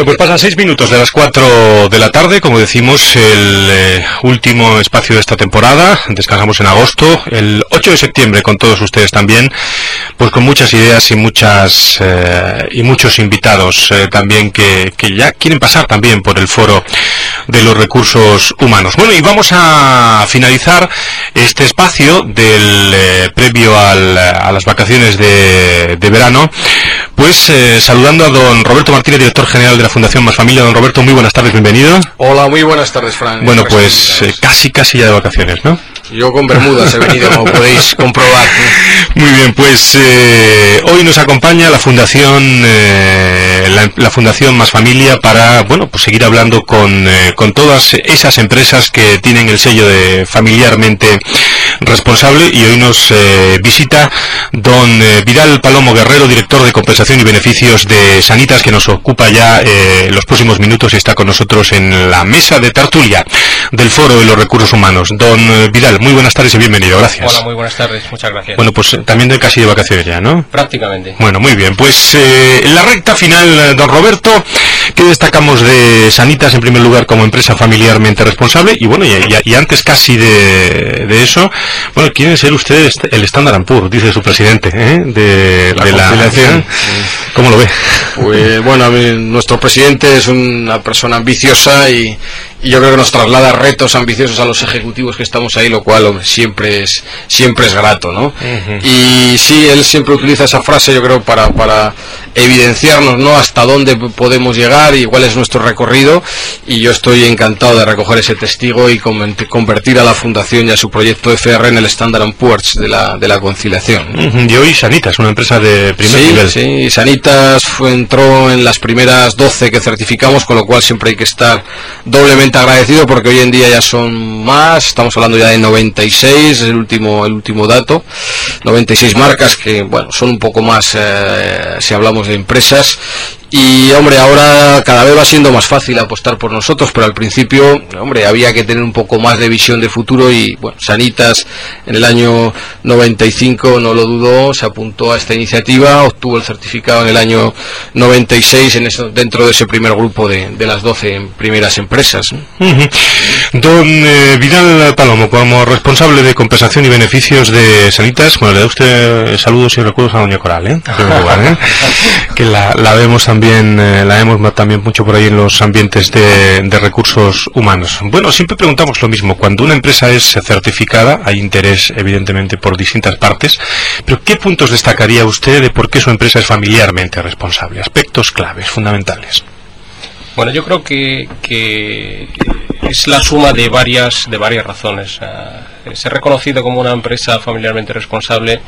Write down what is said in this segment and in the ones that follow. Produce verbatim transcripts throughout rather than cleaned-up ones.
Bueno, pues pasan seis minutos de las cuatro de la tarde, como decimos, el eh, último espacio de esta temporada. Descansamos en agosto, el ocho de septiembre con todos ustedes también, pues con muchas ideas y muchas eh, y muchos invitados eh, también que, que ya quieren pasar también por el foro de los recursos humanos. Bueno, y vamos a finalizar este espacio del eh, previo al, a las vacaciones de, de verano, pues eh, saludando a don Roberto Martínez, director general de la Fundación Más Familia. Don Roberto, muy buenas tardes, bienvenido. Hola, muy buenas tardes, Fran. Bueno, pues eh, casi, casi ya de vacaciones, ¿no? Yo con bermudas he venido, como podéis comprobar. Muy bien, pues eh, hoy nos acompaña la Fundación eh, la, la Fundación Más Familia para, bueno, pues seguir hablando con, eh, con todas esas empresas que tienen el sello de familiarmente responsable, y hoy nos eh, visita don eh, Vidal Palomo Guerrero, director de compensación y beneficios de Sanitas, que nos ocupa ya eh, los próximos minutos y está con nosotros en la mesa de tertulia del Foro de los Recursos Humanos. Don eh, Vidal, muy buenas tardes y bienvenido, gracias. Hola, muy buenas tardes, muchas gracias. Bueno, pues también de casi de vacaciones ya, ¿no? Prácticamente. Bueno, muy bien, pues eh, en la recta final, don Roberto, ¿qué destacamos de Sanitas en primer lugar como empresa familiarmente responsable? Y bueno, y, y, y antes casi de, de eso, bueno, quieren ser ustedes el Standard and Poor's, dice su presidente, ¿eh? de la, de la conciliación. ¿Cómo lo ve? Pues bueno, a mí, nuestro presidente es una persona ambiciosa y, y yo creo que nos traslada retos ambiciosos a los ejecutivos que estamos ahí, lo cual, hombre, siempre es siempre es grato, ¿no? Uh-huh. Y sí, él siempre utiliza esa frase, yo creo, para para evidenciarnos, ¿no?, hasta dónde podemos llegar y cuál es nuestro recorrido, y yo estoy encantado de recoger ese testigo y convertir a la Fundación y a su proyecto F R en el Standard and Poor's de la, de la conciliación. Uh-huh. Y hoy Sanitas, una empresa de primer sí, nivel. Sí, Sanitas fue, entró en las primeras doce que certificamos, con lo cual siempre hay que estar doblemente agradecido, porque hoy en día ya son más, estamos hablando ya de noventa y seis, el último, el último dato, noventa y seis marcas que, bueno, son un poco más eh, si hablamos de empresas. Y, hombre, ahora cada vez va siendo más fácil apostar por nosotros, pero al principio, hombre, había que tener un poco más de visión de futuro y, bueno, Sanitas en el año noventa y cinco, no lo dudó, se apuntó a esta iniciativa, obtuvo el certificado en el año noventa y seis en eso, dentro de ese primer grupo de, de las doce primeras empresas, ¿no? Uh-huh. Don eh, Vidal Palomo, como responsable de compensación y beneficios de Sanitas, bueno, le da usted saludos y recuerdos a doña Coral, ¿eh? Lugar, ¿eh? Que la, la vemos también También eh, la hemos también mucho por ahí en los ambientes de, de recursos humanos. Bueno, siempre preguntamos lo mismo. Cuando una empresa es certificada, hay interés evidentemente por distintas partes, pero ¿qué puntos destacaría usted de por qué su empresa es familiarmente responsable? Aspectos claves, fundamentales. Bueno, yo creo que, que es la suma de varias, de varias razones. Uh, ser reconocido como una empresa familiarmente responsable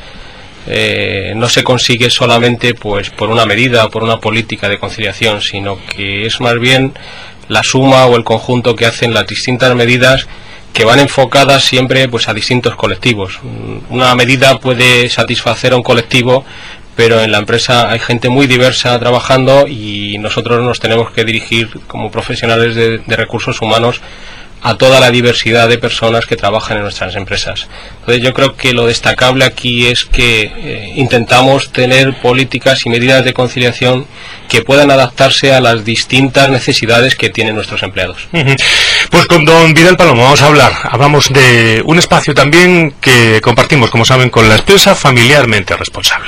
Eh, no se consigue solamente pues por una medida o por una política de conciliación, sino que es más bien la suma o el conjunto que hacen las distintas medidas que van enfocadas siempre pues a distintos colectivos. Una medida puede satisfacer a un colectivo, pero en la empresa hay gente muy diversa trabajando y nosotros nos tenemos que dirigir como profesionales de, de recursos humanos a toda la diversidad de personas que trabajan en nuestras empresas. Entonces yo creo que lo destacable aquí es que eh, intentamos tener políticas y medidas de conciliación que puedan adaptarse a las distintas necesidades que tienen nuestros empleados. Uh-huh. Pues con don Vidal Palomo vamos a hablar, hablamos de un espacio también que compartimos, como saben, con la empresa familiarmente responsable.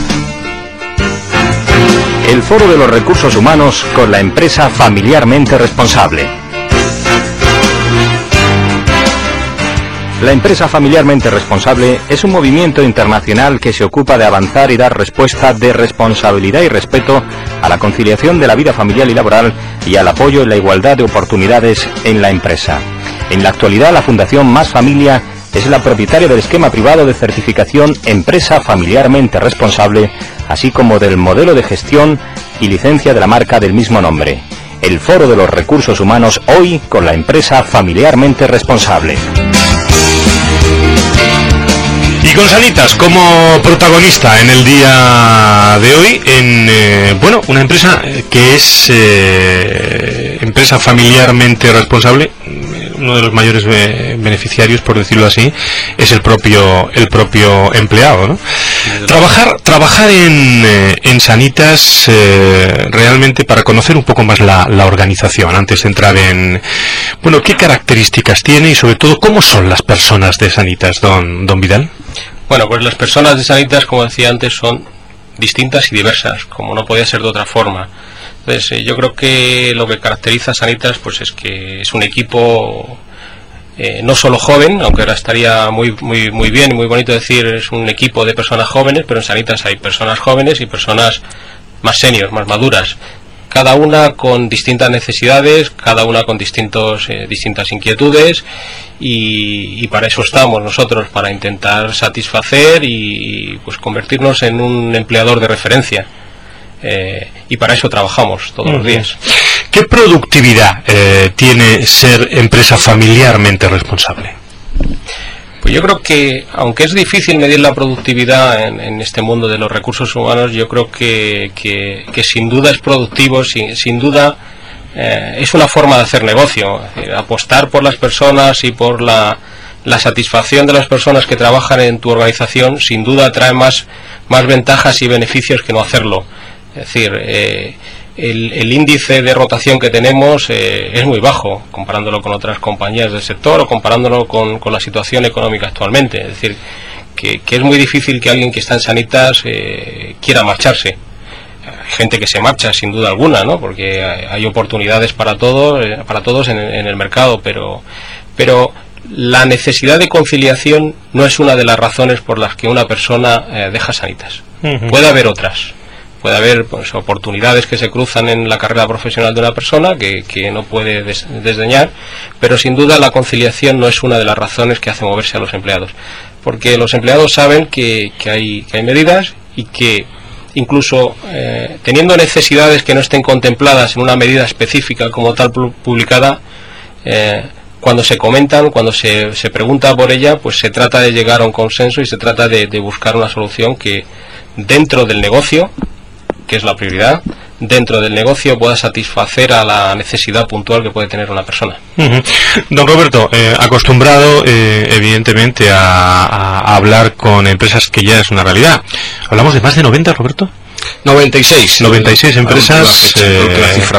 El Foro de los Recursos Humanos con la empresa familiarmente responsable. La empresa familiarmente responsable es un movimiento internacional que se ocupa de avanzar y dar respuesta de responsabilidad y respeto a la conciliación de la vida familiar y laboral y al apoyo en la igualdad de oportunidades en la empresa. En la actualidad, la Fundación Más Familia es la propietaria del esquema privado de certificación Empresa Familiarmente Responsable, así como del modelo de gestión y licencia de la marca del mismo nombre. El Foro de los Recursos Humanos hoy con la empresa familiarmente responsable. Y con Sanitas como protagonista en el día de hoy, en eh, bueno, una empresa que es eh, empresa familiarmente responsable. uno de los mayores be beneficiarios, por decirlo así, es el propio el propio empleado, ¿no? Trabajar trabajar en, eh, en Sanitas eh, realmente para conocer un poco más la, la organización, antes de entrar en, bueno, qué características tiene y sobre todo cómo son las personas de Sanitas, don, don Vidal. Bueno, pues las personas de Sanitas, como decía antes, son distintas y diversas, como no podía ser de otra forma. Entonces, eh, yo creo que lo que caracteriza a Sanitas pues es que es un equipo eh, no solo joven, aunque ahora estaría muy muy muy bien y muy bonito decir es un equipo de personas jóvenes, pero en Sanitas hay personas jóvenes y personas más senior, más maduras, cada una con distintas necesidades, cada una con distintos eh, distintas inquietudes, y, y para eso estamos nosotros, para intentar satisfacer y pues convertirnos en un empleador de referencia. Eh, y para eso trabajamos todos uh-huh. los días. ¿Qué productividad eh, tiene ser empresa familiarmente responsable? Pues yo creo que, aunque es difícil medir la productividad en, en este mundo de los recursos humanos, yo creo que, que, que sin duda es productivo, sin, sin duda eh, es una forma de hacer negocio. Es decir, apostar por las personas y por la, la satisfacción de las personas que trabajan en tu organización, sin duda trae más, más ventajas y beneficios que no hacerlo. Es decir, eh, el, el índice de rotación que tenemos eh, es muy bajo, comparándolo con otras compañías del sector o comparándolo con, con la situación económica actualmente. Es decir, que, que es muy difícil que alguien que está en Sanitas eh, quiera marcharse. Hay gente que se marcha, sin duda alguna, ¿no? Porque hay, hay oportunidades para todos, eh, para todos en, en el mercado, pero, pero la necesidad de conciliación no es una de las razones por las que una persona eh, deja Sanitas. Uh-huh. Puede haber otras. Puede haber pues, oportunidades que se cruzan en la carrera profesional de una persona que, que no puede des, desdeñar, pero sin duda la conciliación no es una de las razones que hace moverse a los empleados, porque los empleados saben que, que, hay, que hay medidas y que incluso eh, teniendo necesidades que no estén contempladas en una medida específica como tal publicada, eh, cuando se comentan, cuando se, se pregunta por ella, pues se trata de llegar a un consenso y se trata de, de buscar una solución que dentro del negocio, que es la prioridad, dentro del negocio pueda satisfacer a la necesidad puntual que puede tener una persona. Uh-huh. Don Roberto, eh, acostumbrado eh, evidentemente a, a, a hablar con empresas que ya es una realidad. ¿Hablamos de más de noventa, Roberto? noventa y seis. noventa y seis empresas fecha, eh, la cifra,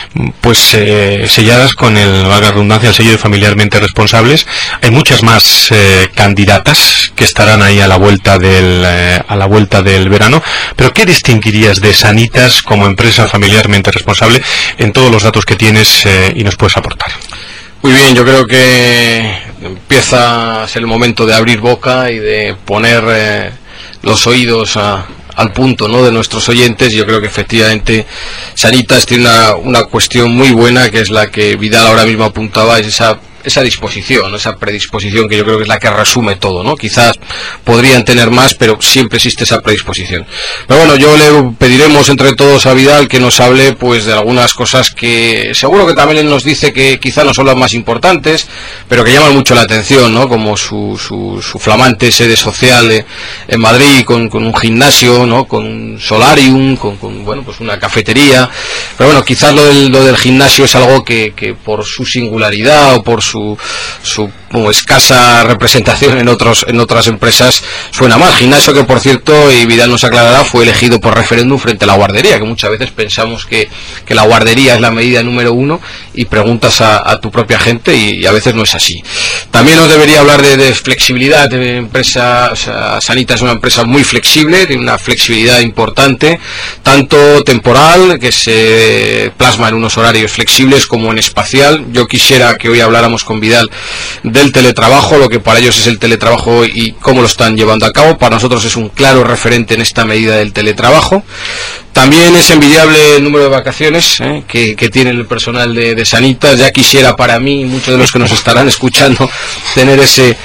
pues eh, selladas con el, valga la redundancia, el sello de familiarmente responsables. Hay muchas más eh, candidatas que estarán ahí a la vuelta del eh, a la vuelta del verano. Pero ¿qué distinguirías de Sanitas como empresa familiarmente responsable en todos los datos que tienes eh, y nos puedes aportar? Muy bien, yo creo que empieza a ser el momento de abrir boca y de poner eh, los oídos a al punto, ¿no?, de nuestros oyentes. Yo creo que efectivamente Sanitas tiene una, una cuestión muy buena, que es la que Vidal ahora mismo apuntaba, es esa esa disposición, esa predisposición, que yo creo que es la que resume todo, ¿no? Quizás podrían tener más, pero siempre existe esa predisposición. Pero bueno, yo le pediremos entre todos a Vidal que nos hable pues de algunas cosas que seguro que también él nos dice que quizás no son las más importantes, pero que llaman mucho la atención, ¿no? Como su, su, su flamante sede social eh, en Madrid, con, con un gimnasio, ¿no?, con un solarium, con, con bueno, pues una cafetería. Pero bueno, quizás lo del, lo del gimnasio es algo que, que por su singularidad o por su su, su como escasa representación en otros en otras empresas suena mal. Gimnasio que, por cierto, y Vidal nos aclarará, fue elegido por referéndum frente a la guardería, que muchas veces pensamos que, que la guardería es la medida número uno y preguntas a, a tu propia gente y, y a veces no es así. También nos debería hablar de, de flexibilidad de empresa. O sea, Sanitas es una empresa muy flexible, tiene una flexibilidad importante, tanto temporal, que se plasma en unos horarios flexibles, como en espacial. Yo quisiera que hoy habláramos con Vidal del teletrabajo, lo que para ellos es el teletrabajo y cómo lo están llevando a cabo. Para nosotros es un claro referente en esta medida del teletrabajo. También es envidiable el número de vacaciones eh, que, que tiene el personal de, de Sanitas. Ya quisiera para mí, y muchos de los que nos estarán escuchando, tener ese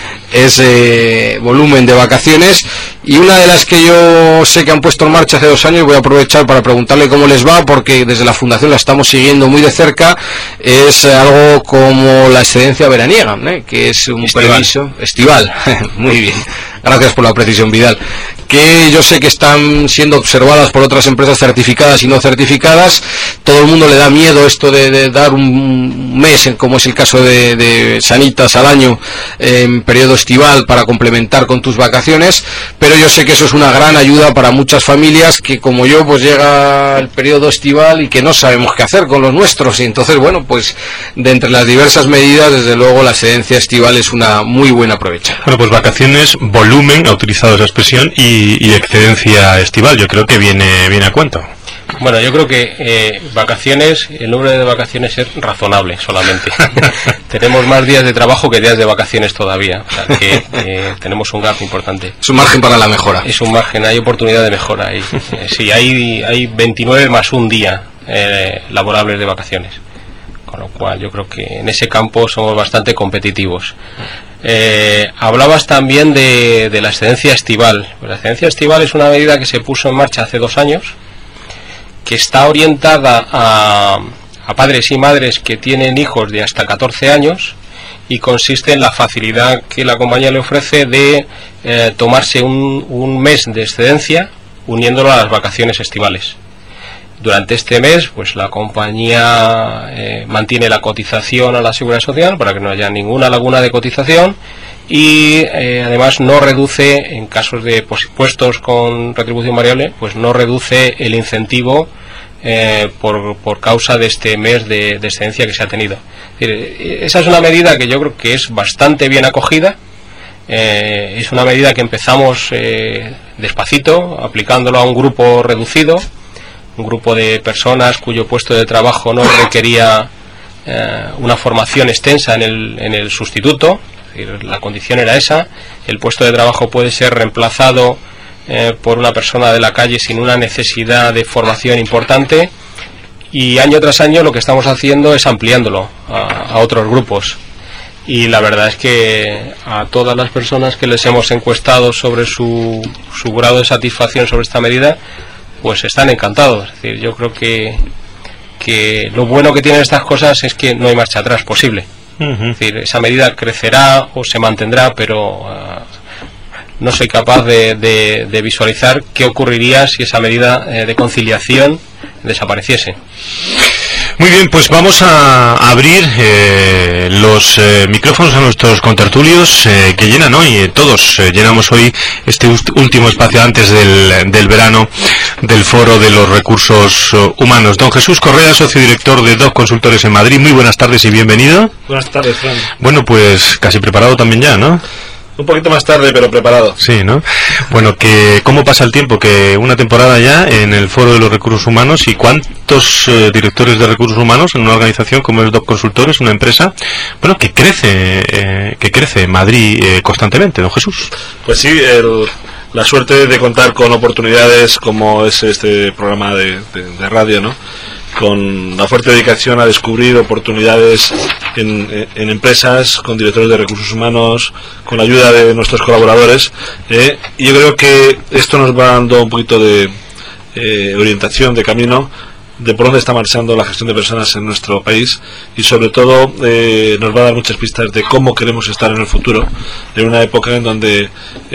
ese volumen de vacaciones. Y una de las que yo sé que han puesto en marcha hace dos años, voy a aprovechar para preguntarle cómo les va, porque desde la Fundación la estamos siguiendo muy de cerca, es algo como la excedencia veraniega, ¿eh?, que es un estival. permiso estival. Muy bien. Gracias por la precisión, Vidal. Que yo sé que están siendo observadas por otras empresas certificadas y no certificadas. Todo el mundo le da miedo esto de, de dar un mes, como es el caso de, de Sanitas, al año en periodo estival para complementar con tus vacaciones, pero yo sé que eso es una gran ayuda para muchas familias que, como yo, pues llega el periodo estival y que no sabemos qué hacer con los nuestros, y entonces, bueno, pues de entre las diversas medidas, desde luego la excedencia estival es una muy buena aprovechada. Bueno, pues vacaciones, volumen, ha utilizado esa expresión, y, y excedencia estival, yo creo que viene, viene a cuento. Bueno, yo creo que eh, vacaciones, el número de vacaciones es razonable solamente. Tenemos más días de trabajo que días de vacaciones todavía, o sea que eh, tenemos un gap importante. Es un margen para la mejora. Es un margen, hay oportunidad de mejora. Y, eh, sí, hay, hay veintinueve más un día eh, laborables de vacaciones, con lo cual yo creo que en ese campo somos bastante competitivos. Eh, hablabas también de, de la excedencia estival. Pues la excedencia estival es una medida que se puso en marcha hace dos años, que está orientada a, a padres y madres que tienen hijos de hasta catorce años, y consiste en la facilidad que la compañía le ofrece de eh, tomarse un, un mes de excedencia uniéndolo a las vacaciones estivales. Durante este mes, pues la compañía eh, mantiene la cotización a la Seguridad Social para que no haya ninguna laguna de cotización, y eh, además no reduce, en casos de puestos con retribución variable, pues no reduce el incentivo eh, por, por causa de este mes de, de excedencia que se ha tenido. Es decir, esa es una medida que yo creo que es bastante bien acogida. Eh, es una medida que empezamos eh, despacito, aplicándolo a un grupo reducido, un grupo de personas cuyo puesto de trabajo no requería eh, una formación extensa en el, en el sustituto. Es decir, la condición era esa. El puesto de trabajo puede ser reemplazado eh, por una persona de la calle sin una necesidad de formación importante, y año tras año lo que estamos haciendo es ampliándolo a, a otros grupos. Y la verdad es que a todas las personas que les hemos encuestado sobre su, su grado de satisfacción sobre esta medida, pues están encantados. Es decir, yo creo que, que lo bueno que tienen estas cosas es que no hay marcha atrás posible. Uh-huh. Es decir, esa medida crecerá o se mantendrá, pero uh, no soy capaz de, de, de visualizar qué ocurriría si esa medida eh, de conciliación desapareciese. Muy bien, pues vamos a abrir eh, los eh, micrófonos a nuestros contertulios eh, que llenan hoy, eh, todos eh, llenamos hoy este último espacio antes del, del verano del Foro de los Recursos Humanos. Don Jesús Correa, socio director de Doc Consultores en Madrid, muy buenas tardes y bienvenido. Buenas tardes, Fran. Bueno, pues casi preparado también ya, ¿no? Un poquito más tarde, pero preparado. Sí, ¿no? Bueno, que ¿cómo pasa el tiempo? Que una temporada ya en el Foro de los Recursos Humanos, y cuántos eh, directores de recursos humanos en una organización como es Doc Consultores, una empresa, bueno, que crece, eh, que crece en Madrid eh, constantemente, don Jesús. Pues sí, el, la suerte de contar con oportunidades como es este programa de, de, de radio, ¿no? Con la fuerte dedicación a descubrir oportunidades en, en empresas, con directores de recursos humanos, con la ayuda de nuestros colaboradores, eh, y yo creo que esto nos va dando un poquito de eh, orientación, de camino, de por dónde está marchando la gestión de personas en nuestro país, y sobre todo eh, nos va a dar muchas pistas de cómo queremos estar en el futuro, en una época en donde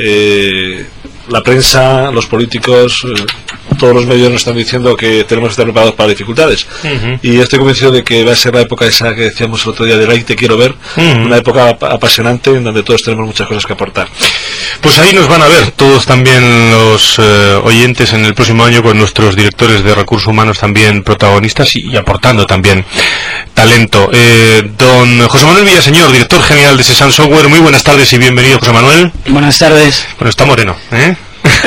eh, la prensa, los políticos, eh, todos los medios nos están diciendo que tenemos que estar preparados para dificultades. Uh-huh. Y estoy convencido de que va a ser la época esa que decíamos el otro día de like te quiero ver, uh-huh. Una época ap- apasionante en donde todos tenemos muchas cosas que aportar. Pues ahí nos van a ver todos también los eh, oyentes en el próximo año, con nuestros directores de recursos humanos también protagonistas y, y aportando también talento. Eh, don José Manuel Villaseñor, director general de Sesan Software, muy buenas tardes y bienvenido, José Manuel. Buenas tardes. Bueno, está moreno, ¿eh?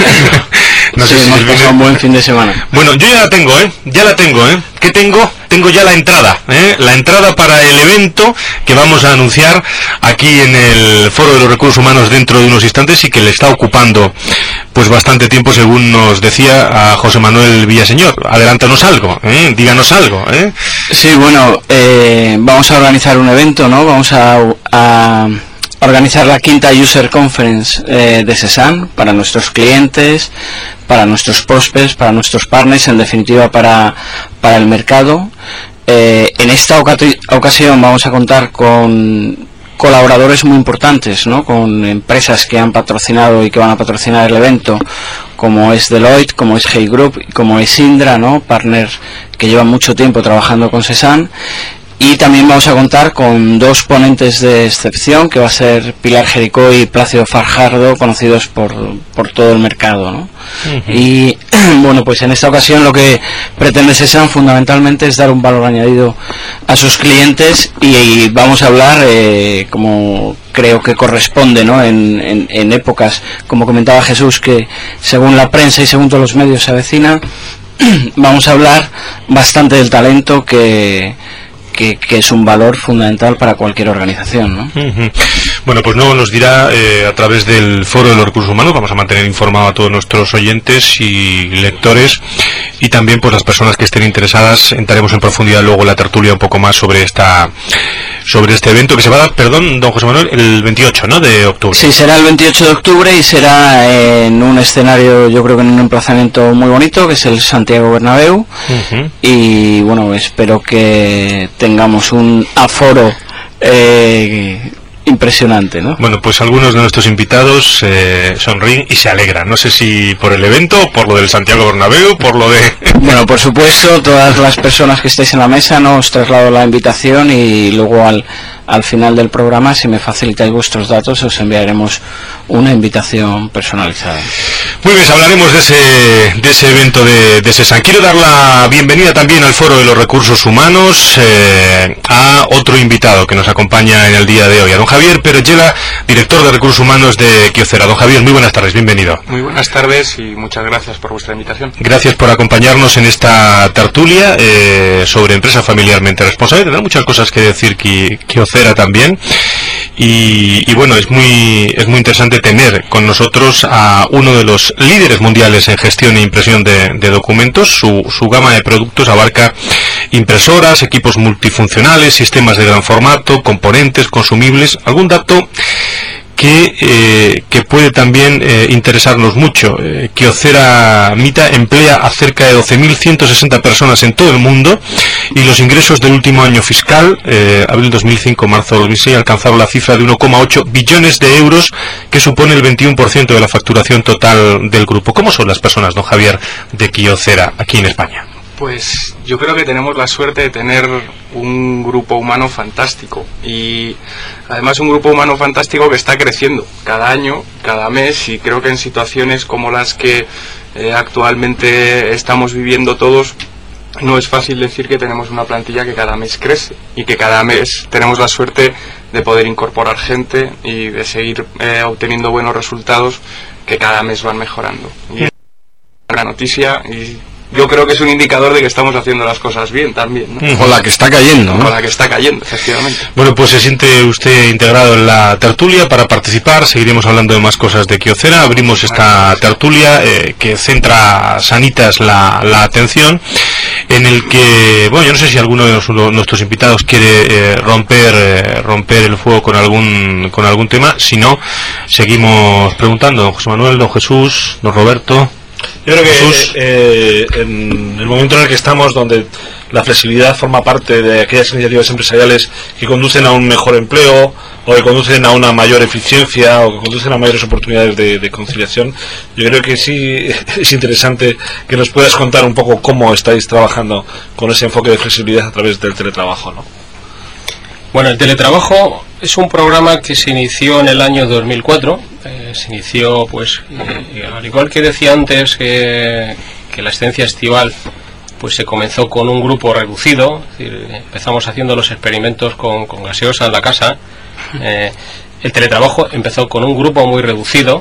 No sí, sé si hemos pasado un buen fin de semana. Bueno, yo ya la tengo, ¿eh? Ya la tengo, ¿eh? ¿Qué tengo? Tengo ya la entrada, ¿eh? La entrada para el evento que vamos a anunciar aquí en el Foro de los Recursos Humanos dentro de unos instantes, y que le está ocupando pues bastante tiempo, según nos decía a José Manuel Villaseñor. Adelántanos algo, ¿eh? Díganos algo, ¿eh? Sí, bueno, eh, vamos a organizar un evento, ¿no? Vamos a... a... organizar la quinta User Conference eh, de Sesan para nuestros clientes, para nuestros prospects, para nuestros partners, en definitiva para, para el mercado. Eh, en esta oca- ocasión vamos a contar con colaboradores muy importantes, ¿no? Con empresas que han patrocinado y que van a patrocinar el evento, como es Deloitte, como es Hey Group, como es Indra, ¿no? Partners que llevan mucho tiempo trabajando con CESAN. Y también vamos a contar con dos ponentes de excepción, que va a ser Pilar Jericó y Plácido Fajardo, conocidos por, por todo el mercado, ¿no? Uh-huh. Y bueno, pues en esta ocasión lo que pretende CESAN fundamentalmente es dar un valor añadido a sus clientes, y, y vamos a hablar, eh, como creo que corresponde, ¿no? En, en, en épocas, como comentaba Jesús, que según la prensa y según todos los medios se avecina, vamos a hablar bastante del talento que... Que, que es un valor fundamental para cualquier organización, ¿no? Uh-huh. Bueno, pues no nos dirá eh, a través del Foro de los Recursos Humanos. Vamos a mantener informado a todos nuestros oyentes y lectores, y también pues las personas que estén interesadas. Entraremos en profundidad luego en la tertulia un poco más sobre esta sobre este evento que se va a dar, perdón, don José Manuel, el veintiocho, ¿no?, de octubre. Sí, será el veintiocho de octubre y será en un escenario, yo creo que en un emplazamiento muy bonito, que es el Santiago Bernabéu. Uh-huh. Y bueno, espero que tengamos un aforo eh, impresionante, ¿no? Bueno, pues algunos de nuestros invitados eh, sonríen y se alegran. No sé si por el evento, por lo del Santiago Bernabéu, por lo de... Bueno, por supuesto, todas las personas que estéis en la mesa, ¿no?, os traslado la invitación, y luego al, al final del programa, si me facilitáis vuestros datos, os enviaremos una invitación personalizada. Muy bien, hablaremos de ese de ese evento de, de CESAN. Quiero dar la bienvenida también al Foro de los Recursos Humanos eh, a otro invitado que nos acompaña en el día de hoy, a don Javier Perechela, director de Recursos Humanos de Kyocera. Don Javier, muy buenas tardes, bienvenido. Muy buenas tardes y muchas gracias por vuestra invitación. Gracias por acompañarnos en esta tertulia eh, sobre empresa familiarmente responsable. Tendrá muchas cosas que decir Kyocera también. Y, y bueno, es muy es muy interesante tener con nosotros a uno de los líderes mundiales en gestión e impresión de, de documentos. Su, su gama de productos abarca impresoras, equipos multifuncionales, sistemas de gran formato, componentes, consumibles. Algún dato que eh, que puede también eh, interesarnos mucho. Eh, Kyocera Mita emplea a cerca de doce mil ciento sesenta personas en todo el mundo, y los ingresos del último año fiscal, eh, abril dos mil cinco, marzo dos mil seis, alcanzaron la cifra de uno coma ocho billones de euros, que supone el veintiuno por ciento de la facturación total del grupo. ¿Cómo son las personas, don Javier, de Kyocera aquí en España? Pues yo creo que tenemos la suerte de tener un grupo humano fantástico, y además un grupo humano fantástico que está creciendo cada año, cada mes, y creo que en situaciones como las que eh, actualmente estamos viviendo todos, no es fácil decir que tenemos una plantilla que cada mes crece y que cada mes tenemos la suerte de poder incorporar gente y de seguir eh, obteniendo buenos resultados que cada mes van mejorando. Y es una gran noticia, y yo creo que es un indicador de que estamos haciendo las cosas bien también, ¿no? Con la que está cayendo, ¿no? Con la que está cayendo, efectivamente. Bueno, pues se siente usted integrado en la tertulia para participar. Seguiremos hablando de más cosas de Kyocera. Abrimos esta tertulia eh, que centra sanitas la, la atención, en el que, bueno, yo no sé si alguno de los, nuestros invitados quiere eh, romper eh, romper el fuego con algún con algún tema. Si no, seguimos preguntando. Don José Manuel, don Jesús, don Roberto. Yo creo que eh, en el momento en el que estamos, donde la flexibilidad forma parte de aquellas iniciativas empresariales que conducen a un mejor empleo, o que conducen a una mayor eficiencia, o que conducen a mayores oportunidades de, de conciliación, yo creo que sí es interesante que nos puedas contar un poco cómo estáis trabajando con ese enfoque de flexibilidad a través del teletrabajo, ¿no? Bueno, el teletrabajo es un programa que se inició en el año dos mil cuatro. Eh, se inició, pues, eh, al igual que decía antes, eh, que la estancia estival, pues se comenzó con un grupo reducido. Es decir, empezamos haciendo los experimentos con, con gaseosa en la casa. Eh, el teletrabajo empezó con un grupo muy reducido,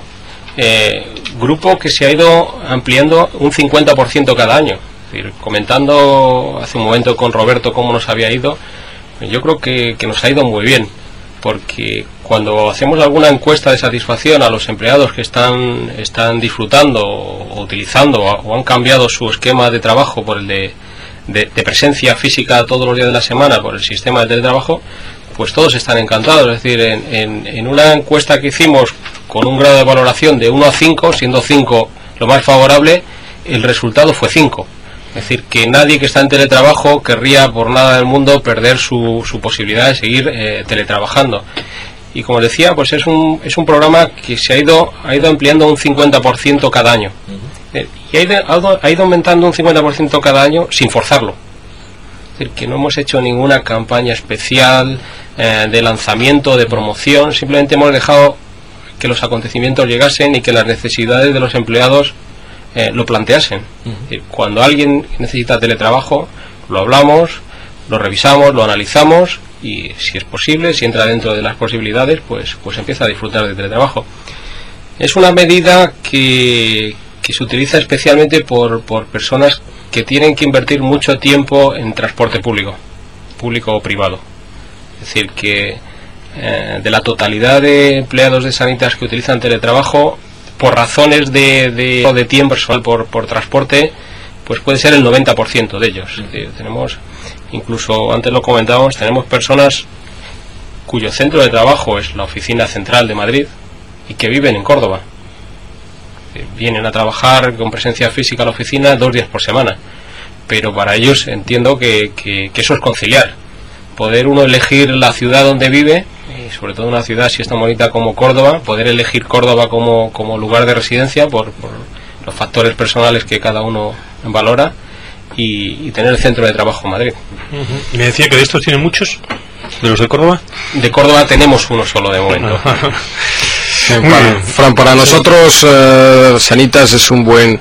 eh, grupo que se ha ido ampliando un cincuenta por ciento cada año. Es decir, comentando hace un momento con Roberto cómo nos había ido, yo creo que, que nos ha ido muy bien, porque cuando hacemos alguna encuesta de satisfacción a los empleados que están están disfrutando o, o utilizando o, o han cambiado su esquema de trabajo por el de, de, de presencia física todos los días de la semana por el sistema de teletrabajo, pues todos están encantados. Es decir, en, en, en una encuesta que hicimos con un grado de valoración de uno a cinco, siendo cinco lo más favorable, el resultado fue cinco. Es decir, que nadie que está en teletrabajo querría por nada del mundo perder su, su posibilidad de seguir eh, teletrabajando. y como decía, pues es un, es un programa que se ha ido, ha ido ampliando un cincuenta por ciento cada año. Uh-huh. eh, y ha ido, ha ido aumentando un cincuenta por ciento cada año sin forzarlo. Es decir, que no hemos hecho ninguna campaña especial eh, de lanzamiento, de promoción, simplemente hemos dejado que los acontecimientos llegasen y que las necesidades de los empleados eh, lo planteasen. Uh-huh. Es decir, cuando alguien necesita teletrabajo, lo hablamos, lo revisamos, lo analizamos, y si es posible, si entra dentro de las posibilidades, pues pues empieza a disfrutar de teletrabajo. Es una medida que, que se utiliza especialmente por, por personas que tienen que invertir mucho tiempo en transporte público, público o privado. Es decir, que eh, de la totalidad de empleados de Sanitas que utilizan teletrabajo, por razones de, de, de tiempo personal por, por transporte, pues puede ser el noventa por ciento de ellos. Es decir, tenemos... Incluso antes lo comentábamos, tenemos personas cuyo centro de trabajo es la oficina central de Madrid y que viven en Córdoba. Vienen a trabajar con presencia física a la oficina dos días por semana. Pero para ellos entiendo que, que, que eso es conciliar. Poder uno elegir la ciudad donde vive, y sobre todo una ciudad si es tan bonita como Córdoba, poder elegir Córdoba como, como lugar de residencia por, por los factores personales que cada uno valora. Y, y tener el centro de trabajo en Madrid. Uh-huh. Y me decía que de estos tienen muchos, de los de Córdoba. De Córdoba tenemos uno solo de momento. Para, Fran, para nosotros uh, Sanitas es un buen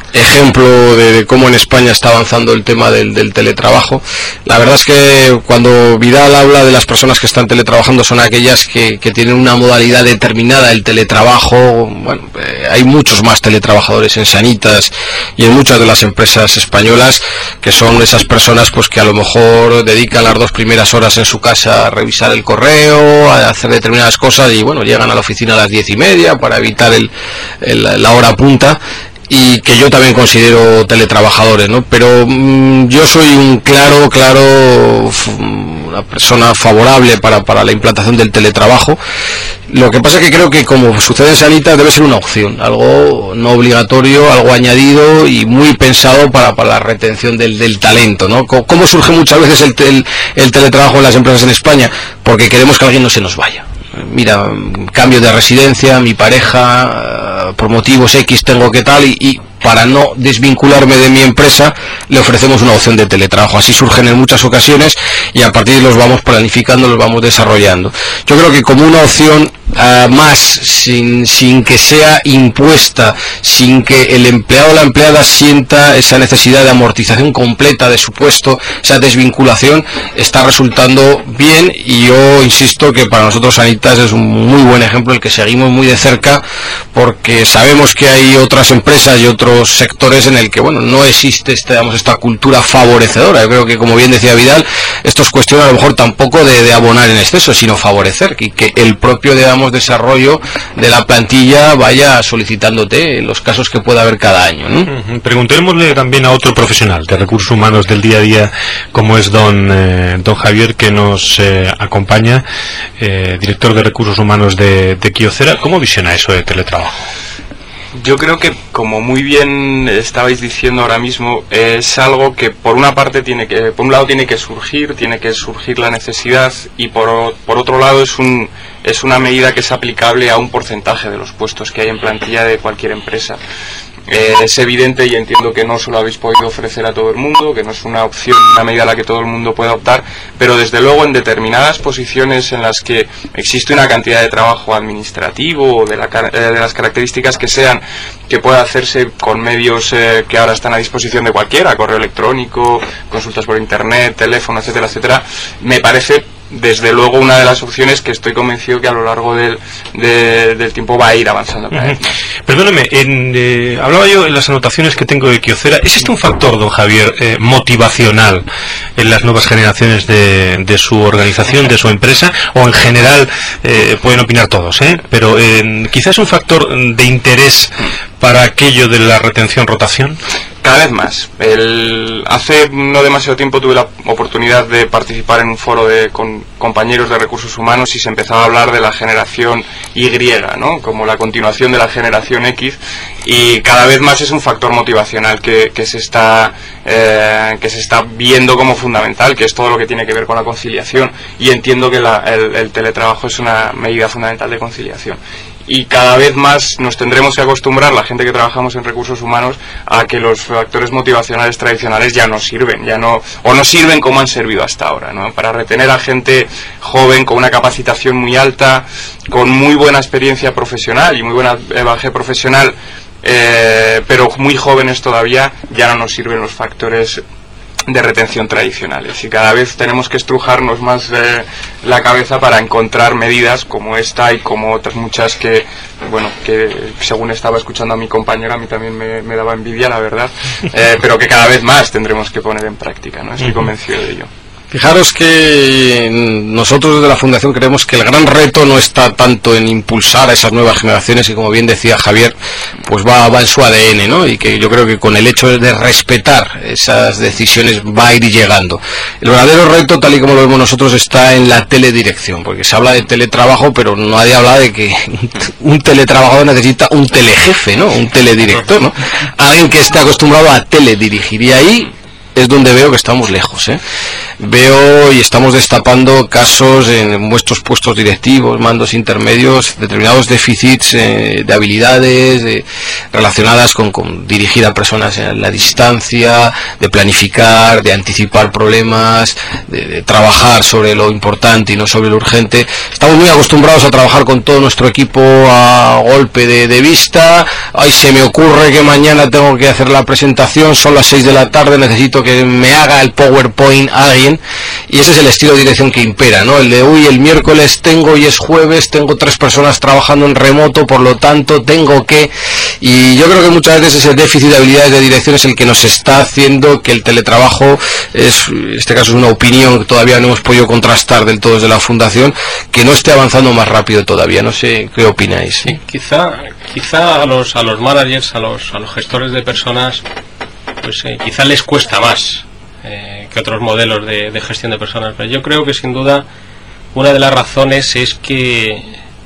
ejemplo de, de cómo en España está avanzando el tema del, del teletrabajo. La verdad es que cuando Vidal habla de las personas que están teletrabajando son aquellas que, que tienen una modalidad determinada del teletrabajo. Bueno, eh, hay muchos más teletrabajadores en Sanitas y en muchas de las empresas españolas, que son esas personas pues que a lo mejor dedican las dos primeras horas en su casa a revisar el correo, a hacer determinadas cosas y bueno, llegan a la oficina a las diez y media para evitar el, el, la hora punta, y que yo también considero teletrabajadores, ¿no? Pero mmm, yo soy un claro, claro, una persona favorable para, para la implantación del teletrabajo. Lo que pasa es que creo que, como sucede en Sanitas, debe ser una opción, algo no obligatorio, algo añadido y muy pensado para, para la retención del, del talento, ¿no? ¿Cómo surge muchas veces el, el, el teletrabajo en las empresas en España? Porque queremos que alguien no se nos vaya. Mira, cambio de residencia, mi pareja, por motivos X tengo que tal, y, y para no desvincularme de mi empresa le ofrecemos una opción de teletrabajo. Así surgen en muchas ocasiones y a partir de los vamos planificando, los vamos desarrollando. Yo creo que como una opción uh, más, sin, sin que sea impuesta, sin que el empleado o la empleada sienta esa necesidad de amortización completa de su puesto, esa desvinculación, está resultando bien, y yo insisto que para nosotros Sanitas es un muy buen ejemplo el que seguimos muy de cerca, porque sabemos que hay otras empresas y otros sectores en el que bueno no existe este, digamos, esta cultura favorecedora. Yo creo que, como bien decía Vidal, esto es cuestión a lo mejor tampoco de, de abonar en exceso, sino favorecer y que el propio, digamos, desarrollo de la plantilla vaya solicitándote los casos que pueda haber cada año, ¿no? Uh-huh. Preguntémosle también a otro profesional de recursos humanos del día a día, como es don eh, don Javier, que nos eh, acompaña, eh, director de recursos humanos de, de Kyocera. ¿Cómo visiona eso de teletrabajo? Yo creo que, como muy bien estabais diciendo ahora mismo, es algo que por una parte tiene que, por un lado tiene que surgir, tiene que surgir la necesidad, y por, por otro lado es un es una medida que es aplicable a un porcentaje de los puestos que hay en plantilla de cualquier empresa. Eh, es evidente, y entiendo que no se lo habéis podido ofrecer a todo el mundo, que no es una opción, una medida a la que todo el mundo pueda optar, pero desde luego en determinadas posiciones en las que existe una cantidad de trabajo administrativo o de, la, eh, de las características que sean, que pueda hacerse con medios eh, que ahora están a disposición de cualquiera, correo electrónico, consultas por internet, teléfono, etcétera, etcétera, me parece desde luego una de las opciones que estoy convencido que a lo largo del, de, del tiempo va a ir avanzando cada vez más. Perdóneme, en, eh, hablaba yo en las anotaciones que tengo de Kyocera. ¿Es este un factor, don Javier, eh, motivacional en las nuevas generaciones de, de su organización, de su empresa, o en general, eh, pueden opinar todos, eh, pero eh, quizás un factor de interés para aquello de la retención-rotación? cada vez más. El, hace no demasiado tiempo tuve la oportunidad de participar en un foro de, con compañeros de recursos humanos y se empezaba a hablar de la generación Y, ¿no? Como la continuación de la generación X, y cada vez más es un factor motivacional que, que, se está, eh, que se está viendo como fundamental, que es todo lo que tiene que ver con la conciliación, y entiendo que la, el, el teletrabajo es una medida fundamental de conciliación. Y cada vez más nos tendremos que acostumbrar, la gente que trabajamos en recursos humanos, a que los factores motivacionales tradicionales ya no sirven, ya no, o no sirven como han servido hasta ahora, ¿no? Para retener a gente joven con una capacitación muy alta, con muy buena experiencia profesional y muy buena bagaje profesional, eh, pero muy jóvenes todavía, ya no nos sirven los factores de retención tradicionales, y cada vez tenemos que estrujarnos más eh, la cabeza para encontrar medidas como esta y como otras muchas que, bueno, que según estaba escuchando a mi compañera, a mí también me, me daba envidia, la verdad, eh, pero que cada vez más tendremos que poner en práctica, ¿no? Estoy convencido de ello. Fijaros que nosotros desde la Fundación creemos que el gran reto no está tanto en impulsar a esas nuevas generaciones, y como bien decía Javier, pues va, va en su A D N, ¿no? Y que yo creo que con el hecho de respetar esas decisiones va a ir llegando. El verdadero reto, tal y como lo vemos nosotros, está en la teledirección, porque se habla de teletrabajo, pero nadie habla de que un teletrabajador necesita un telejefe, ¿no? Un teledirector, ¿no? Alguien que esté acostumbrado a teledirigir, y ahí es donde veo que estamos lejos, ¿eh? Veo y estamos destapando casos en vuestros puestos directivos, mandos intermedios, determinados déficits eh, de habilidades eh, relacionadas con, con dirigir a personas en la distancia, de planificar, de anticipar problemas, de, de trabajar sobre lo importante y no sobre lo urgente. Estamos muy acostumbrados a trabajar con todo nuestro equipo a golpe de, de vista. Ay, se me ocurre que mañana tengo que hacer la presentación, son las seis de la tarde, necesito que me haga el PowerPoint alguien, y ese es el estilo de dirección que impera, ¿no? El de, uy, el miércoles tengo y es jueves, tengo tres personas trabajando en remoto, por lo tanto tengo que... Y yo creo que muchas veces ese déficit de habilidades de dirección es el que nos está haciendo que el teletrabajo, es, en este caso es una opinión que todavía no hemos podido contrastar del todo desde la Fundación, que no esté avanzando más rápido todavía. No sé qué opináis. Sí, quizá, quizá a los, a los managers, a los, a los gestores de personas, pues eh, quizá les cuesta más eh, que otros modelos de, de gestión de personas, pero yo creo que sin duda una de las razones es que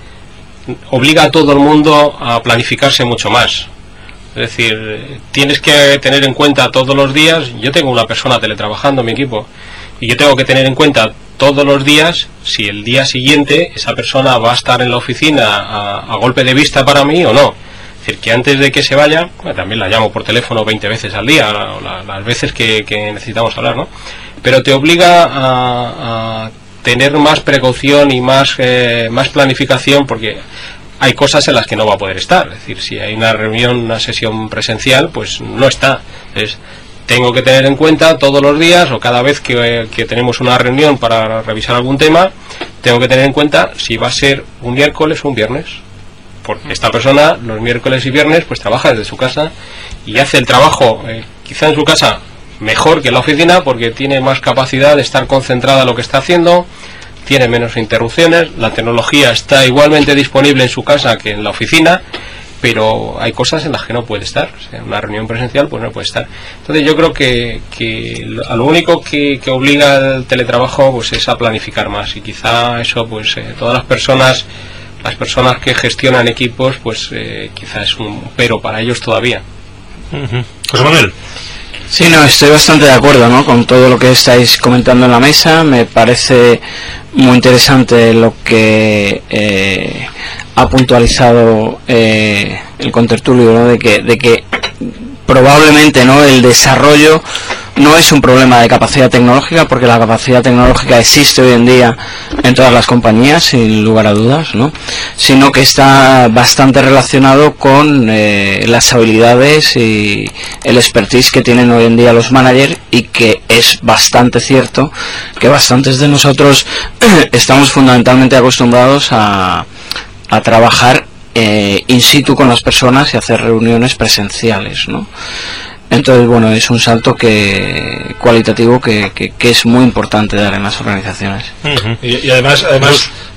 obliga a todo el mundo a planificarse mucho más. Es decir, tienes que tener en cuenta todos los días, yo tengo una persona teletrabajando en mi equipo, y yo tengo que tener en cuenta todos los días si el día siguiente esa persona va a estar en la oficina a, a golpe de vista para mí o no. Es decir, que antes de que se vaya, bueno, también la llamo por teléfono veinte veces al día, la, la, las veces que, que necesitamos hablar, ¿no? Pero te obliga a, a tener más precaución y más, eh, más planificación, porque hay cosas en las que no va a poder estar. Es decir, si hay una reunión, una sesión presencial, pues no está. Entonces, tengo que tener en cuenta todos los días, o cada vez que, que tenemos una reunión para revisar algún tema, tengo que tener en cuenta si va a ser un miércoles o un viernes. Porque esta persona los miércoles y viernes pues trabaja desde su casa y hace el trabajo eh, quizá en su casa mejor que en la oficina, porque tiene más capacidad de estar concentrada en lo que está haciendo, tiene menos interrupciones, la tecnología está igualmente disponible en su casa que en la oficina, pero hay cosas en las que no puede estar. O sea, una reunión presencial pues no puede estar. Entonces yo creo que, que a lo único que, que obliga el teletrabajo pues es a planificar más, y quizá eso pues eh, todas las personas las personas que gestionan equipos, pues eh, quizás es un pero para ellos todavía. Uh-huh. José Manuel. Sí, no, estoy bastante de acuerdo, ¿no?, con todo lo que estáis comentando en la mesa. Me parece muy interesante lo que eh, ha puntualizado eh, el contertulio, ¿no?, de que, de que probablemente, ¿no?, el desarrollo no es un problema de capacidad tecnológica, porque la capacidad tecnológica existe hoy en día en todas las compañías, sin lugar a dudas, ¿no?, sino que está bastante relacionado con eh, las habilidades y el expertise que tienen hoy en día los managers, y que es bastante cierto que bastantes de nosotros estamos fundamentalmente acostumbrados a, a trabajar eh, in situ con las personas y hacer reuniones presenciales, ¿no? Entonces, bueno, es un salto que cualitativo que, que, que es muy importante dar en las organizaciones. Uh-huh. y, y además, además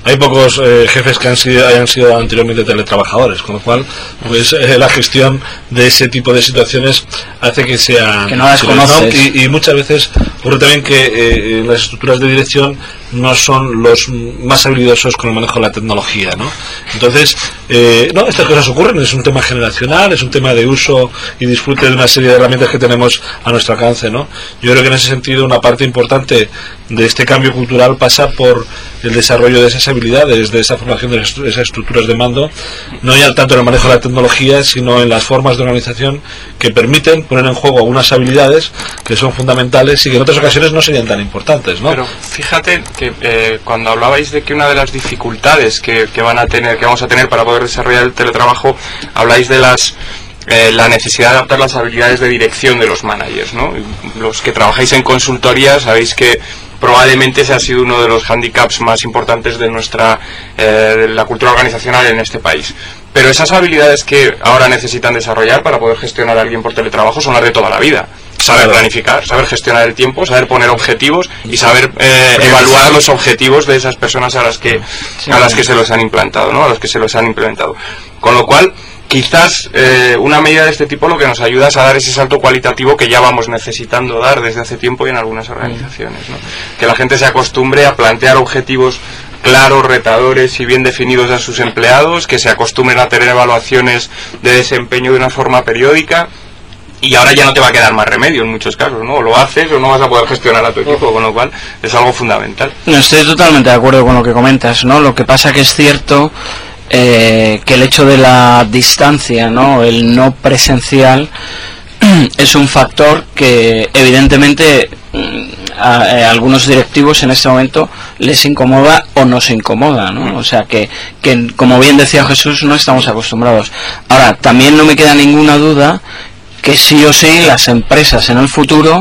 hay pocos eh, jefes que han sido, hayan sido anteriormente teletrabajadores, con lo cual pues eh, la gestión de ese tipo de situaciones hace que sea que no las conoces. Y, y muchas veces ocurre también que eh, las estructuras de dirección no son los más habilidosos con el manejo de la tecnología, ¿no? Entonces, eh, no, estas cosas ocurren, es un tema generacional, es un tema de uso y disfrute de una serie de herramientas que tenemos a nuestro alcance, ¿no? Yo creo que en ese sentido una parte importante de este cambio cultural pasa por el desarrollo de esas habilidades, de esa formación de esas estructuras de mando, no ya tanto en el manejo de la tecnología, sino en las formas de organización que permiten poner en juego algunas habilidades que son fundamentales y que en otras ocasiones no serían tan importantes, ¿no? Pero fíjate que eh, cuando hablabais de que una de las dificultades que, que van a tener, que vamos a tener para poder desarrollar el teletrabajo, habláis de las Eh, la necesidad de adaptar las habilidades de dirección de los managers, ¿no? Los que trabajáis en consultoría sabéis que probablemente ese ha sido uno de los handicaps más importantes de nuestra eh, de la cultura organizacional en este país. Pero esas habilidades que ahora necesitan desarrollar para poder gestionar a alguien por teletrabajo son las de toda la vida. Saber planificar, saber gestionar el tiempo, saber poner objetivos y saber eh, evaluar los objetivos de esas personas a las que a las que se los han implantado, ¿no? A los que se los han implementado. Con lo cual, quizás eh, una medida de este tipo lo que nos ayuda es a dar ese salto cualitativo que ya vamos necesitando dar desde hace tiempo y en algunas organizaciones, ¿no? Que la gente se acostumbre a plantear objetivos claros, retadores y bien definidos a sus empleados, que se acostumbren a tener evaluaciones de desempeño de una forma periódica. Y ahora ya no te va a quedar más remedio en muchos casos, ¿no? O lo haces o no vas a poder gestionar a tu equipo, con lo cual es algo fundamental. No, estoy totalmente de acuerdo con lo que comentas, ¿no? Lo que pasa que es cierto eh, que el hecho de la distancia, ¿no? El no presencial es un factor que evidentemente a, a algunos directivos en este momento les incomoda o nos incomoda, ¿no? O sea que, que, como bien decía Jesús, no estamos acostumbrados. Ahora, también no me queda ninguna duda que sí o sí las empresas en el futuro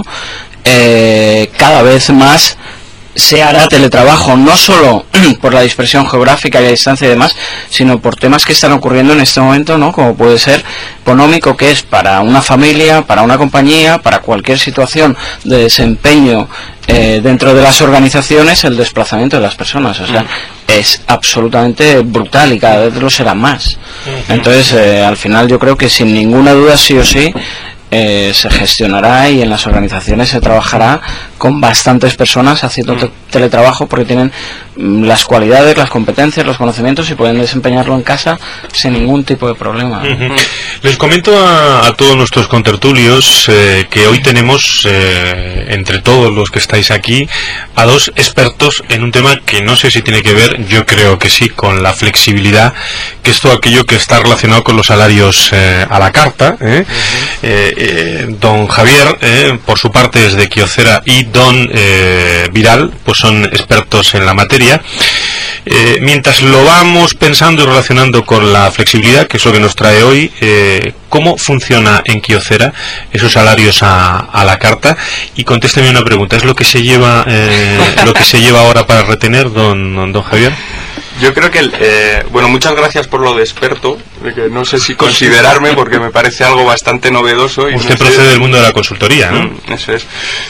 eh, cada vez más se hará teletrabajo, no solo por la dispersión geográfica y la distancia y demás, sino por temas que están ocurriendo en este momento, ¿no? Como puede ser económico, que es para una familia, para una compañía, para cualquier situación de desempeño eh, dentro de las organizaciones, el desplazamiento de las personas, o sea, es absolutamente brutal y cada vez lo será más. Entonces, eh, al final yo creo que sin ninguna duda, sí o sí, Eh, se gestionará y en las organizaciones se trabajará con bastantes personas haciendo te teletrabajo porque tienen mm, las cualidades, las competencias, los conocimientos y pueden desempeñarlo en casa sin ningún tipo de problema. Uh-huh. Les comento a, a todos nuestros contertulios eh, que hoy tenemos eh, entre todos los que estáis aquí a dos expertos en un tema que no sé si tiene que ver, yo creo que sí, con la flexibilidad, que es todo aquello que está relacionado con los salarios eh, a la carta. ¿eh? Uh-huh. eh, Eh, don Javier, eh, por su parte, es de Kyocera, y don eh, Viral, pues son expertos en la materia. Eh, mientras lo vamos pensando y relacionando con la flexibilidad, que es lo que nos trae hoy, eh, ¿cómo funciona en Kyocera esos salarios a, a la carta? Y contésteme una pregunta, ¿es lo que se lleva eh, lo que se lleva ahora para retener, don, don Javier? Yo creo que, eh, bueno, muchas gracias por lo de experto, de que no sé si considerarme porque me parece algo bastante novedoso. Y Usted no procede sé, del mundo de la consultoría, ¿no? Eso es.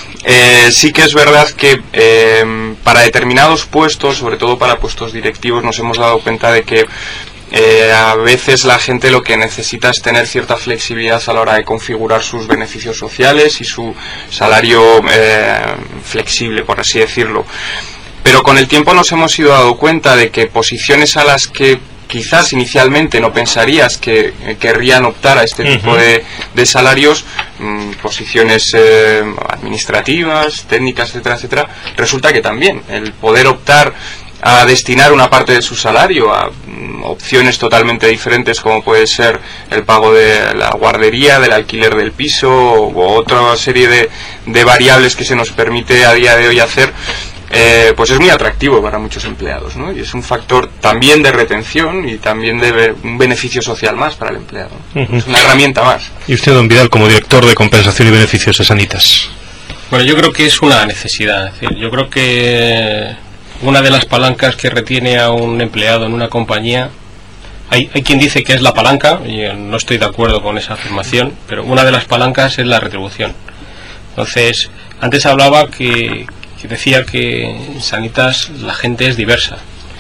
Eh, sí que es verdad que eh, para determinados puestos, sobre todo para puestos directivos, nos hemos dado cuenta de que eh, a veces la gente lo que necesita es tener cierta flexibilidad a la hora de configurar sus beneficios sociales y su salario eh, flexible, por así decirlo. Pero con el tiempo nos hemos ido dando cuenta de que posiciones a las que quizás inicialmente no pensarías que eh, querrían optar a este uh-huh. tipo de, de salarios, mmm, posiciones eh, administrativas, técnicas, etcétera, etcétera, resulta que también el poder optar a destinar una parte de su salario a mm, opciones totalmente diferentes, como puede ser el pago de la guardería, del alquiler del piso o otra serie de, de variables que se nos permite a día de hoy hacer, Eh, pues es muy atractivo para muchos empleados, ¿no? Y es un factor también de retención y también de un beneficio social más para el empleado. Uh-huh. Es una herramienta más. Y usted, don Vidal, como director de compensación y beneficios de Sanitas. Bueno, yo creo que es una necesidad. Es decir, yo creo que una de las palancas que retiene a un empleado en una compañía, hay, hay quien dice que es la palanca, y no estoy de acuerdo con esa afirmación, pero una de las palancas es la retribución. Entonces, antes hablaba que que decía que en Sanitas la gente es diversa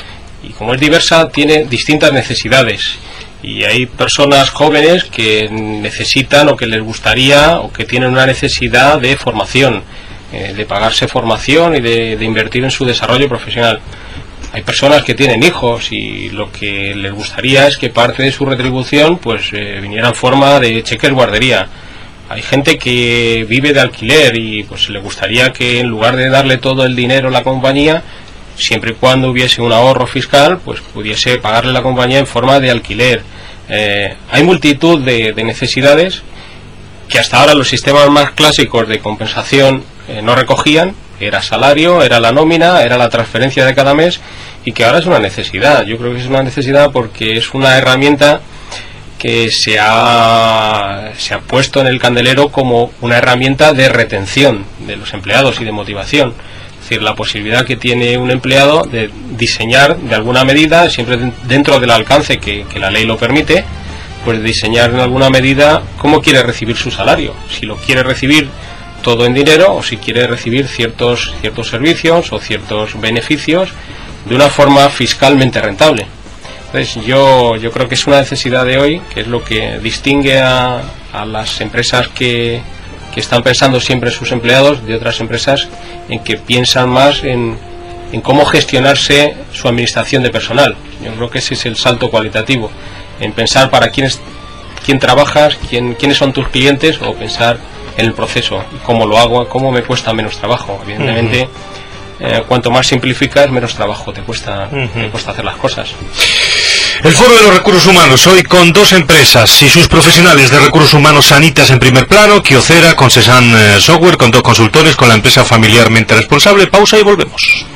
y como es diversa tiene distintas necesidades, y hay personas jóvenes que necesitan o que les gustaría o que tienen una necesidad de formación, eh, de pagarse formación y de, de invertir en su desarrollo profesional. Hay personas que tienen hijos y lo que les gustaría es que parte de su retribución pues eh, viniera en forma de cheques guardería. Hay gente que vive de alquiler y pues le gustaría que en lugar de darle todo el dinero a la compañía, siempre y cuando hubiese un ahorro fiscal, pues pudiese pagarle la compañía en forma de alquiler. Eh, hay multitud de, de necesidades que hasta ahora los sistemas más clásicos de compensación eh, no recogían. Era salario, era la nómina, era la transferencia de cada mes, y que ahora es una necesidad. Yo creo que es una necesidad porque es una herramienta que se ha, se ha puesto en el candelero como una herramienta de retención de los empleados y de motivación. Es decir, la posibilidad que tiene un empleado de diseñar de alguna medida, siempre dentro del alcance que, que la ley lo permite, pues diseñar en alguna medida cómo quiere recibir su salario. Si lo quiere recibir todo en dinero o si quiere recibir ciertos, ciertos servicios o ciertos beneficios de una forma fiscalmente rentable. Entonces yo, yo creo que es una necesidad de hoy, que es lo que distingue a, a las empresas que, que están pensando siempre en sus empleados de otras empresas en que piensan más en, en cómo gestionarse su administración de personal. Yo creo que ese es el salto cualitativo, en pensar para quién, es, quién trabajas, quién, quiénes son tus clientes, o pensar en el proceso y cómo lo hago, cómo me cuesta menos trabajo. Evidentemente, uh-huh. eh, cuanto más simplificas, menos trabajo te cuesta, uh-huh. te cuesta hacer las cosas. El Foro de los Recursos Humanos, hoy con dos empresas y sus profesionales de recursos humanos sanitas en primer plano, Kyocera con Sesan eh, Software, con dos consultores, con la empresa familiarmente responsable. Pausa y volvemos.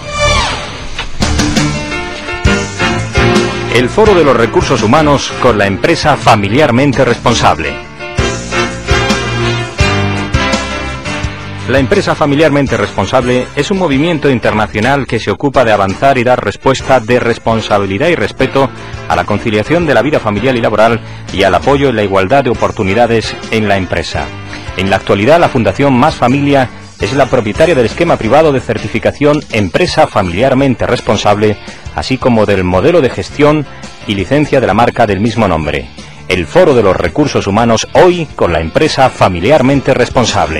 El Foro de los Recursos Humanos con la empresa familiarmente responsable. La empresa familiarmente responsable es un movimiento internacional que se ocupa de avanzar y dar respuesta de responsabilidad y respeto a la conciliación de la vida familiar y laboral y al apoyo en la igualdad de oportunidades en la empresa. En la actualidad, la Fundación Más Familia es la propietaria del esquema privado de certificación Empresa Familiarmente Responsable, así como del modelo de gestión y licencia de la marca del mismo nombre. El Foro de los Recursos Humanos, hoy con la empresa familiarmente responsable.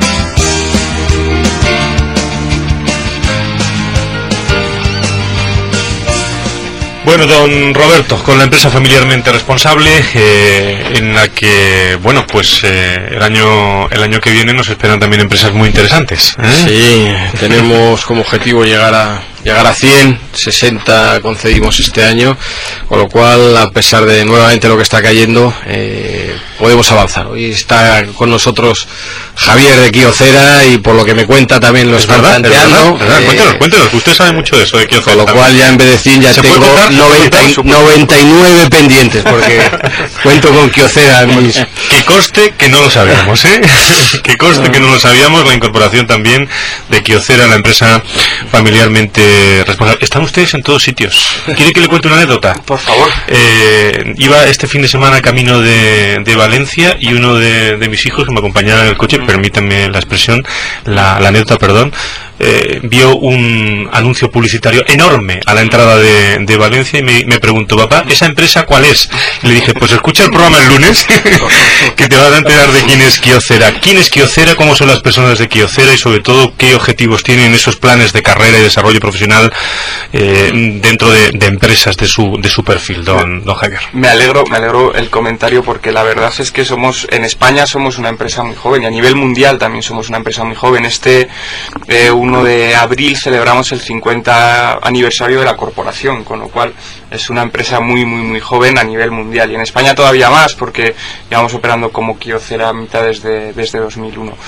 Bueno, don Roberto, con la empresa familiarmente responsable, eh, en la que, bueno, pues eh, el año el año que viene nos esperan también empresas muy interesantes, ¿eh? Sí, tenemos como objetivo llegar a llegar a cien, sesenta concedimos este año, con lo cual, a pesar de nuevamente lo que está cayendo, eh, podemos avanzar. Hoy está con nosotros Javier de Kyocera y por lo que me cuenta también lo está planteando. Eh, cuéntenos, cuéntenos, usted sabe mucho de eso de Kyocera. Con lo cual ya en vez de cien ya tengo noventa, noventa y nueve pendientes, porque cuento con Kyocera en mis... Que conste que no lo sabíamos, ¿eh? Que conste que no lo sabíamos, la incorporación también de Kyocera a la empresa familiarmente responsable. Están ustedes en todos sitios. ¿Quiere que le cuente una anécdota? Por favor. Eh, iba este fin de semana camino de, de Valencia y uno de, de mis hijos que me acompañaba en el coche, permítanme la expresión, la, la anécdota, perdón, eh, vio un anuncio publicitario enorme a la entrada de, de Valencia y me, me preguntó, papá, ¿esa empresa cuál es? Y le dije, pues escucha el programa el lunes que te vas a enterar de quién es Kyocera. ¿Quién es Kyocera? ¿Cómo son las personas de Kyocera? Y sobre todo, ¿qué objetivos tienen esos planes de carrera y desarrollo profesional eh, dentro de, de empresas de su de su perfil, don, don Javier? Me alegro, me alegro el comentario, porque la verdad es que somos, en España somos una empresa muy joven, y a nivel mundial también somos una empresa muy joven. Este eh, uno de abril celebramos el cincuenta aniversario de la corporación, con lo cual es una empresa muy muy muy joven a nivel mundial, y en España todavía más, porque llevamos operando como Kyocera a mitad desde, desde dos mil uno.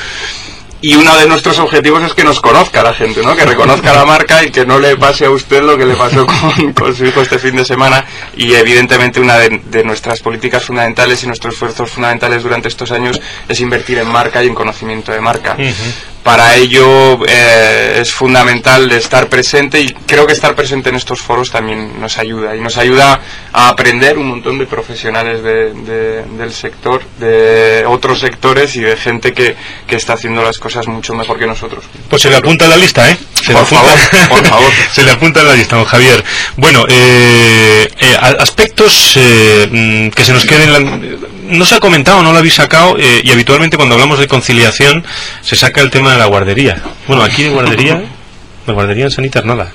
Y uno de nuestros objetivos es que nos conozca la gente, ¿no? Que reconozca la marca y que no le pase a usted lo que le pasó con, con su hijo este fin de semana. Y evidentemente una de, de nuestras políticas fundamentales y nuestros esfuerzos fundamentales durante estos años es invertir en marca y en conocimiento de marca. Uh-huh. Para ello eh, es fundamental estar presente, y creo que estar presente en estos foros también nos ayuda, y nos ayuda a aprender un montón de profesionales de, de, del sector, de otros sectores y de gente que, que está haciendo las cosas mucho mejor que nosotros. Pues se le apunta a la lista, ¿eh? Se por le apunta, favor, por favor. Se le apunta en la lista, don Javier. Bueno, eh, eh, aspectos eh, que se nos queden... La, no se ha comentado, no lo habéis sacado, eh, y habitualmente cuando hablamos de conciliación se saca el tema de la guardería. Bueno, aquí de guardería, de guardería en Sanitas nada.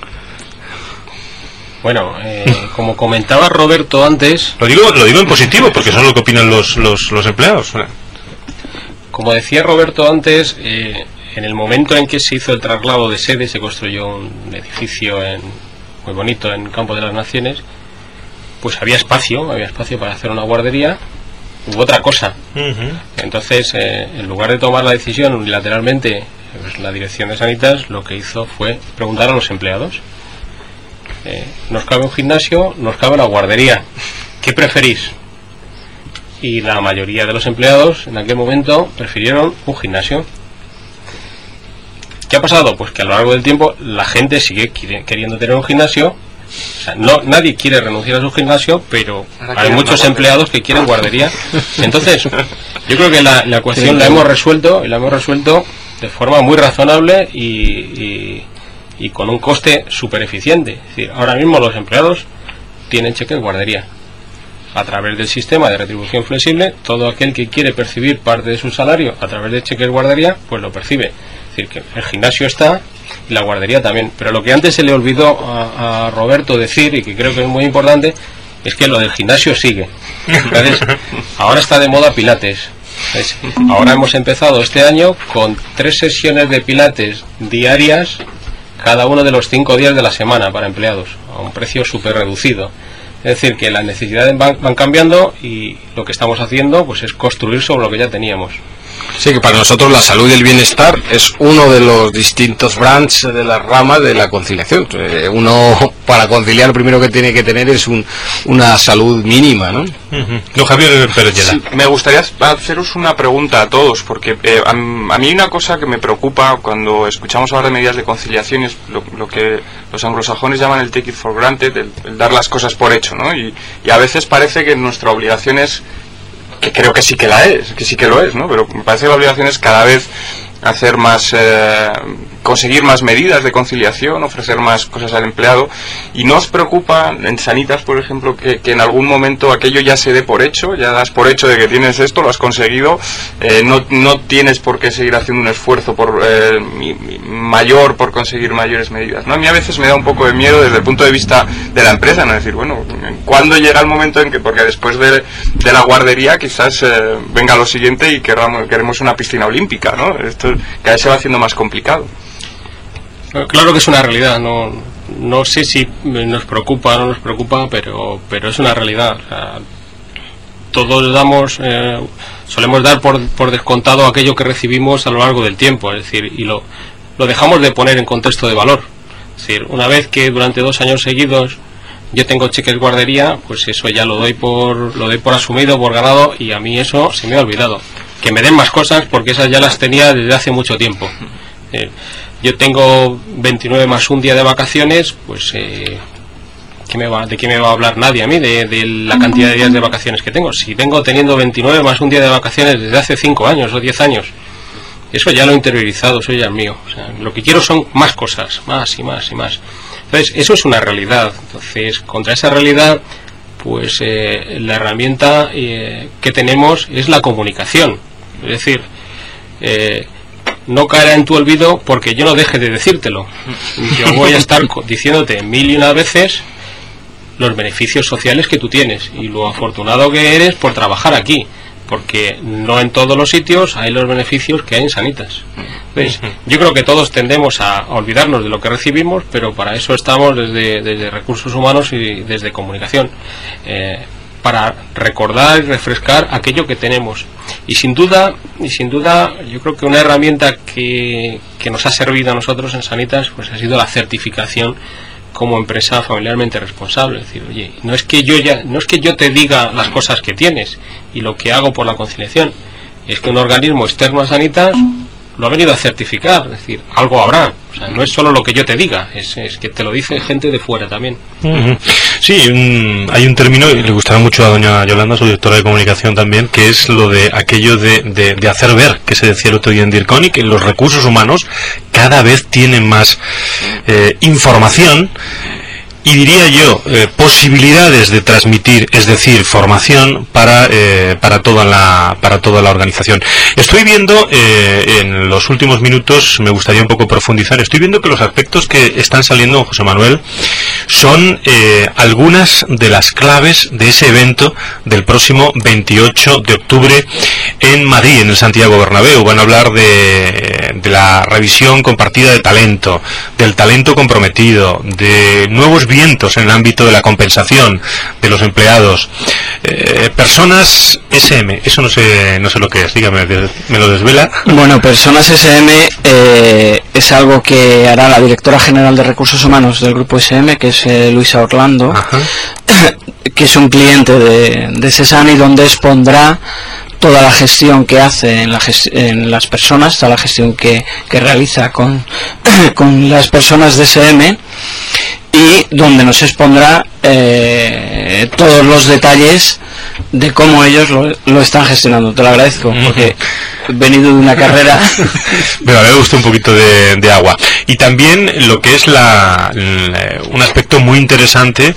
Bueno, eh, como comentaba Roberto antes... Lo digo, lo digo en positivo, porque eso es lo que opinan los, los, los empleados. Como decía Roberto antes, eh, en el momento en que se hizo el traslado de sede, se construyó un edificio en, muy bonito en Campo de las Naciones, pues había espacio, había espacio para hacer una guardería, u otra cosa. Uh-huh. Entonces, eh, en lugar de tomar la decisión unilateralmente, pues, la dirección de Sanitas lo que hizo fue preguntar a los empleados. Eh, nos cabe un gimnasio, nos cabe una guardería, ¿qué preferís? Y la mayoría de los empleados en aquel momento prefirieron un gimnasio. ¿Qué ha pasado? Pues que a lo largo del tiempo la gente sigue queriendo tener un gimnasio. O sea, no, nadie quiere renunciar a su gimnasio, pero hay muchos empleados que quieren guardería. Entonces, yo creo que la, la ecuación la hemos resuelto, y la hemos resuelto de forma muy razonable y, y y con un coste súper eficiente. Es decir, ahora mismo los empleados tienen cheques guardería. A través del sistema de retribución flexible, todo aquel que quiere percibir parte de su salario a través de cheques guardería, pues lo percibe. Es decir, que el gimnasio está y la guardería también. Pero lo que antes se le olvidó a, a Roberto decir, y que creo que es muy importante, es que lo del gimnasio sigue. Entonces, ahora está de moda Pilates. Entonces, ahora hemos empezado este año con tres sesiones de Pilates diarias cada uno de los cinco días de la semana para empleados, a un precio súper reducido. Es decir, que las necesidades van, van cambiando y lo que estamos haciendo pues es construir sobre lo que ya teníamos. Sí, que para nosotros la salud y el bienestar es uno de los distintos branches de las ramas de la conciliación. Uno, para conciliar, lo primero que tiene que tener es un, una salud mínima, ¿no? Uh-huh. No, Javier Pérez Llera. Sí, me gustaría haceros una pregunta a todos, porque eh, a, a mí hay una cosa que me preocupa cuando escuchamos hablar de medidas de conciliación, es lo, lo que los anglosajones llaman el take it for granted, el, el dar las cosas por hecho, ¿no? Y, y a veces parece que nuestra obligación es, que creo que sí que la es, que sí que lo es, ¿no? Pero me parece que la obligación es cada vez hacer más, eh, conseguir más medidas de conciliación, ofrecer más cosas al empleado. ¿Y no os preocupa en Sanitas, por ejemplo, que, que en algún momento aquello ya se dé por hecho, ya das por hecho de que tienes esto, lo has conseguido, eh, no, no tienes por qué seguir haciendo un esfuerzo por eh, mayor por conseguir mayores medidas, ¿no? A mí a veces me da un poco de miedo desde el punto de vista de la empresa, ¿no? Decir, bueno, ¿cuándo llega el momento en que, porque después de, de la guardería quizás eh, venga lo siguiente y queramos, queremos una piscina olímpica, ¿no? Esto cada vez se va haciendo más complicado. Claro que es una realidad, no, no sé si nos preocupa o no nos preocupa, pero, pero es una realidad. O sea, todos damos, eh, solemos dar por, por descontado aquello que recibimos a lo largo del tiempo, es decir, y lo, lo dejamos de poner en contexto de valor. Es decir, una vez que durante dos años seguidos yo tengo cheques guardería, pues eso ya lo doy por, lo doy por asumido, por ganado, y a mí eso se me ha olvidado. Que me den más cosas porque esas ya las tenía desde hace mucho tiempo. Eh, yo tengo veintinueve más un día de vacaciones, pues eh, ¿qué me va, ¿de qué me va a hablar nadie a mí? De, de la cantidad de días de vacaciones que tengo. Si vengo teniendo veintinueve más un día de vacaciones desde hace cinco años o diez años, eso ya lo he interiorizado, eso ya es mío. O sea, lo que quiero son más cosas, más y más y más. Entonces, eso es una realidad. Entonces, contra esa realidad, pues eh, la herramienta eh, que tenemos es la comunicación. Es decir, eh, no caerá en tu olvido porque yo no deje de decírtelo. Yo voy a estar diciéndote mil y una veces los beneficios sociales que tú tienes y lo afortunado que eres por trabajar aquí, porque no en todos los sitios hay los beneficios que hay en Sanitas. ¿Ves? Yo creo que todos tendemos a olvidarnos de lo que recibimos, pero para eso estamos desde, desde recursos humanos y desde comunicación. Eh, para recordar y refrescar aquello que tenemos. Y sin duda, y sin duda, yo creo que una herramienta que, que nos ha servido a nosotros en Sanitas, pues ha sido la certificación como empresa familiarmente responsable. Es decir, oye, no es que yo ya, no es que yo te diga las cosas que tienes y lo que hago por la conciliación, es que un organismo externo a Sanitas lo ha venido a certificar, es decir, algo habrá. O sea, no es solo lo que yo te diga, es, es que te lo dice gente de fuera también. Uh-huh. Sí, un, hay un término, y le gustará mucho a doña Yolanda, su directora de comunicación también, que es lo de aquello de, de, de hacer ver, que se decía el otro día en DIRCON, y que los recursos humanos cada vez tienen más eh, información, y diría yo, eh, posibilidades de transmitir, es decir, formación para eh, para toda la para toda la organización. Estoy viendo eh, en los últimos minutos, me gustaría un poco profundizar, estoy viendo que los aspectos que están saliendo, José Manuel, son eh, algunas de las claves de ese evento del próximo veintiocho de octubre en Madrid, en el Santiago Bernabéu. Van a hablar de, de la revisión compartida de talento, del talento comprometido, de nuevos vientos en el ámbito de la compensación de los empleados, eh, personas S M, eso no sé no sé lo que es, dígame, me lo desvela. Bueno, personas S M eh, es algo que hará la directora general de recursos humanos del grupo S M, que es eh, Luisa Orlando. Ajá. Que es un cliente de, de CESAN, y donde expondrá toda la gestión que hace en, la gest en las personas, toda la gestión que, que realiza con, con las personas de S M, y donde nos expondrá eh, todos los detalles de cómo ellos lo, lo están gestionando. Te lo agradezco, porque he venido de una carrera. Pero me gusta un poquito de, de agua. Y también lo que es la, la un aspecto muy interesante,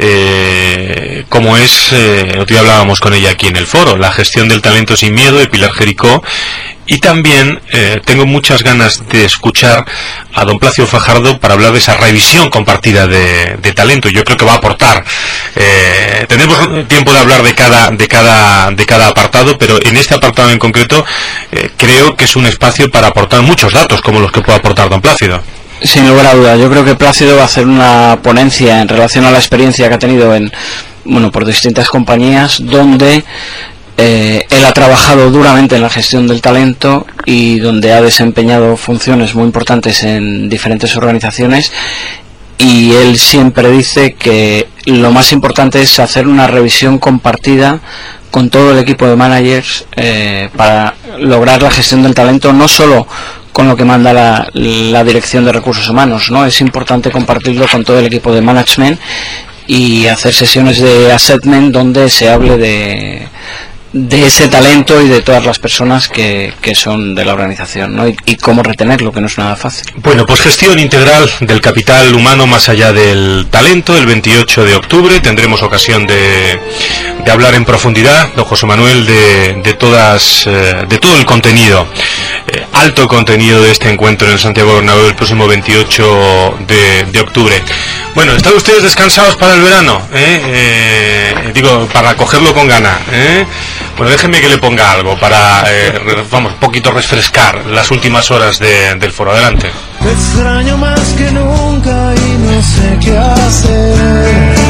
eh, como es, eh, otro día hablábamos con ella aquí en el foro, la gestión del talento sin miedo, de Pilar Jericó. Y también eh, tengo muchas ganas de escuchar a don Plácido Fajardo para hablar de esa revisión compartida de, de talento. Yo creo que va a aportar. Eh, tenemos tiempo de hablar de cada de cada de cada apartado, pero en este apartado en concreto eh, creo que es un espacio para aportar muchos datos como los que puede aportar don Plácido. Sin lugar a duda, yo creo que Plácido va a hacer una ponencia en relación a la experiencia que ha tenido en bueno por distintas compañías, donde Eh, él ha trabajado duramente en la gestión del talento y donde ha desempeñado funciones muy importantes en diferentes organizaciones, y él siempre dice que lo más importante es hacer una revisión compartida con todo el equipo de managers eh, para lograr la gestión del talento, no solo con lo que manda la, la dirección de recursos humanos, ¿no? Es importante compartirlo con todo el equipo de management y hacer sesiones de assessment donde se hable de de ese talento y de todas las personas que, que son de la organización, ¿no? Y, y cómo retenerlo, que no es nada fácil. Bueno, pues gestión integral del capital humano más allá del talento. El veintiocho de octubre tendremos ocasión de, de hablar en profundidad, don José Manuel, de, de todas eh, de todo el contenido, eh, alto contenido de este encuentro en el Santiago Bernabéu el próximo veintiocho de, de octubre. Bueno, ¿están ustedes descansados para el verano? ¿Eh? Eh, digo, para cogerlo con gana, ¿eh? Bueno, déjenme que le ponga algo para, eh, vamos, un poquito refrescar las últimas horas de, del foro. Adelante. Te extraño más que nunca y no sé qué hacer.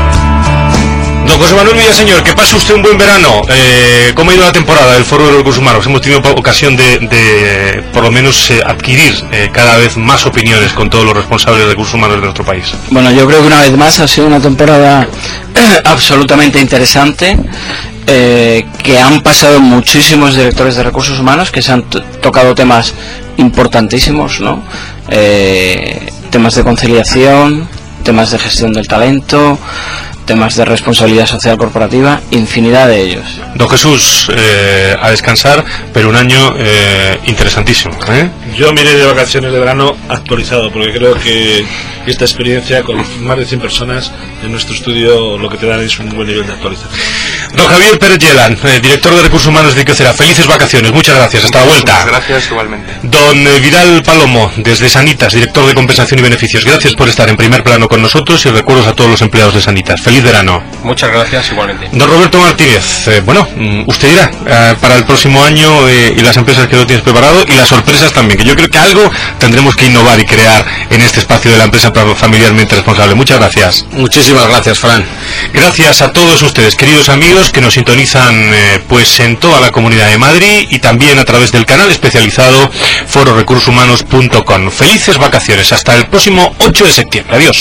Don José Manuel Villaseñor, que pase usted un buen verano. Eh, ¿Cómo ha ido la temporada del Foro de los Recursos Humanos? Hemos tenido ocasión de, de por lo menos, eh, adquirir eh, cada vez más opiniones con todos los responsables de recursos humanos de nuestro país. Bueno, yo creo que una vez más ha sido una temporada absolutamente interesante. Eh, que han pasado muchísimos directores de recursos humanos, que se han tocado temas importantísimos, ¿no? Eh, temas de conciliación, temas de gestión del talento, temas de responsabilidad social corporativa, infinidad de ellos. Don Jesús, eh, a descansar, pero un año eh, interesantísimo, ¿eh? Yo miré de vacaciones de verano actualizado, porque creo que esta experiencia con más de cien personas en nuestro estudio lo que te dan es un buen nivel de actualización. Don Javier Pérez Yelan, eh, director de Recursos Humanos de Icocera, felices vacaciones, muchas gracias, hasta la vuelta. Muchas gracias, igualmente. Don eh, Vidal Palomo, desde Sanitas, director de Compensación y Beneficios, gracias por estar en primer plano con nosotros y recuerdos a todos los empleados de Sanitas. Feliz verano. Muchas gracias, igualmente. Don Roberto Martínez, eh, bueno, usted dirá eh, para el próximo año eh, y las empresas que lo tienes preparado y las sorpresas también, que yo creo que algo tendremos que innovar y crear en este espacio de la empresa familiarmente responsable. Muchas gracias. Muchísimas gracias, Fran. Gracias a todos ustedes, queridos amigos, que nos sintonizan eh, pues en toda la Comunidad de Madrid y también a través del canal especializado foro recursos humanos punto com. Felices vacaciones, hasta el próximo ocho de septiembre. Adiós.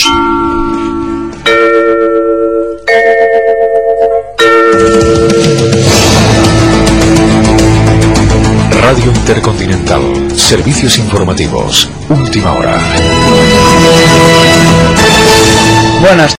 Radio Intercontinental. Servicios informativos. Última hora. Buenas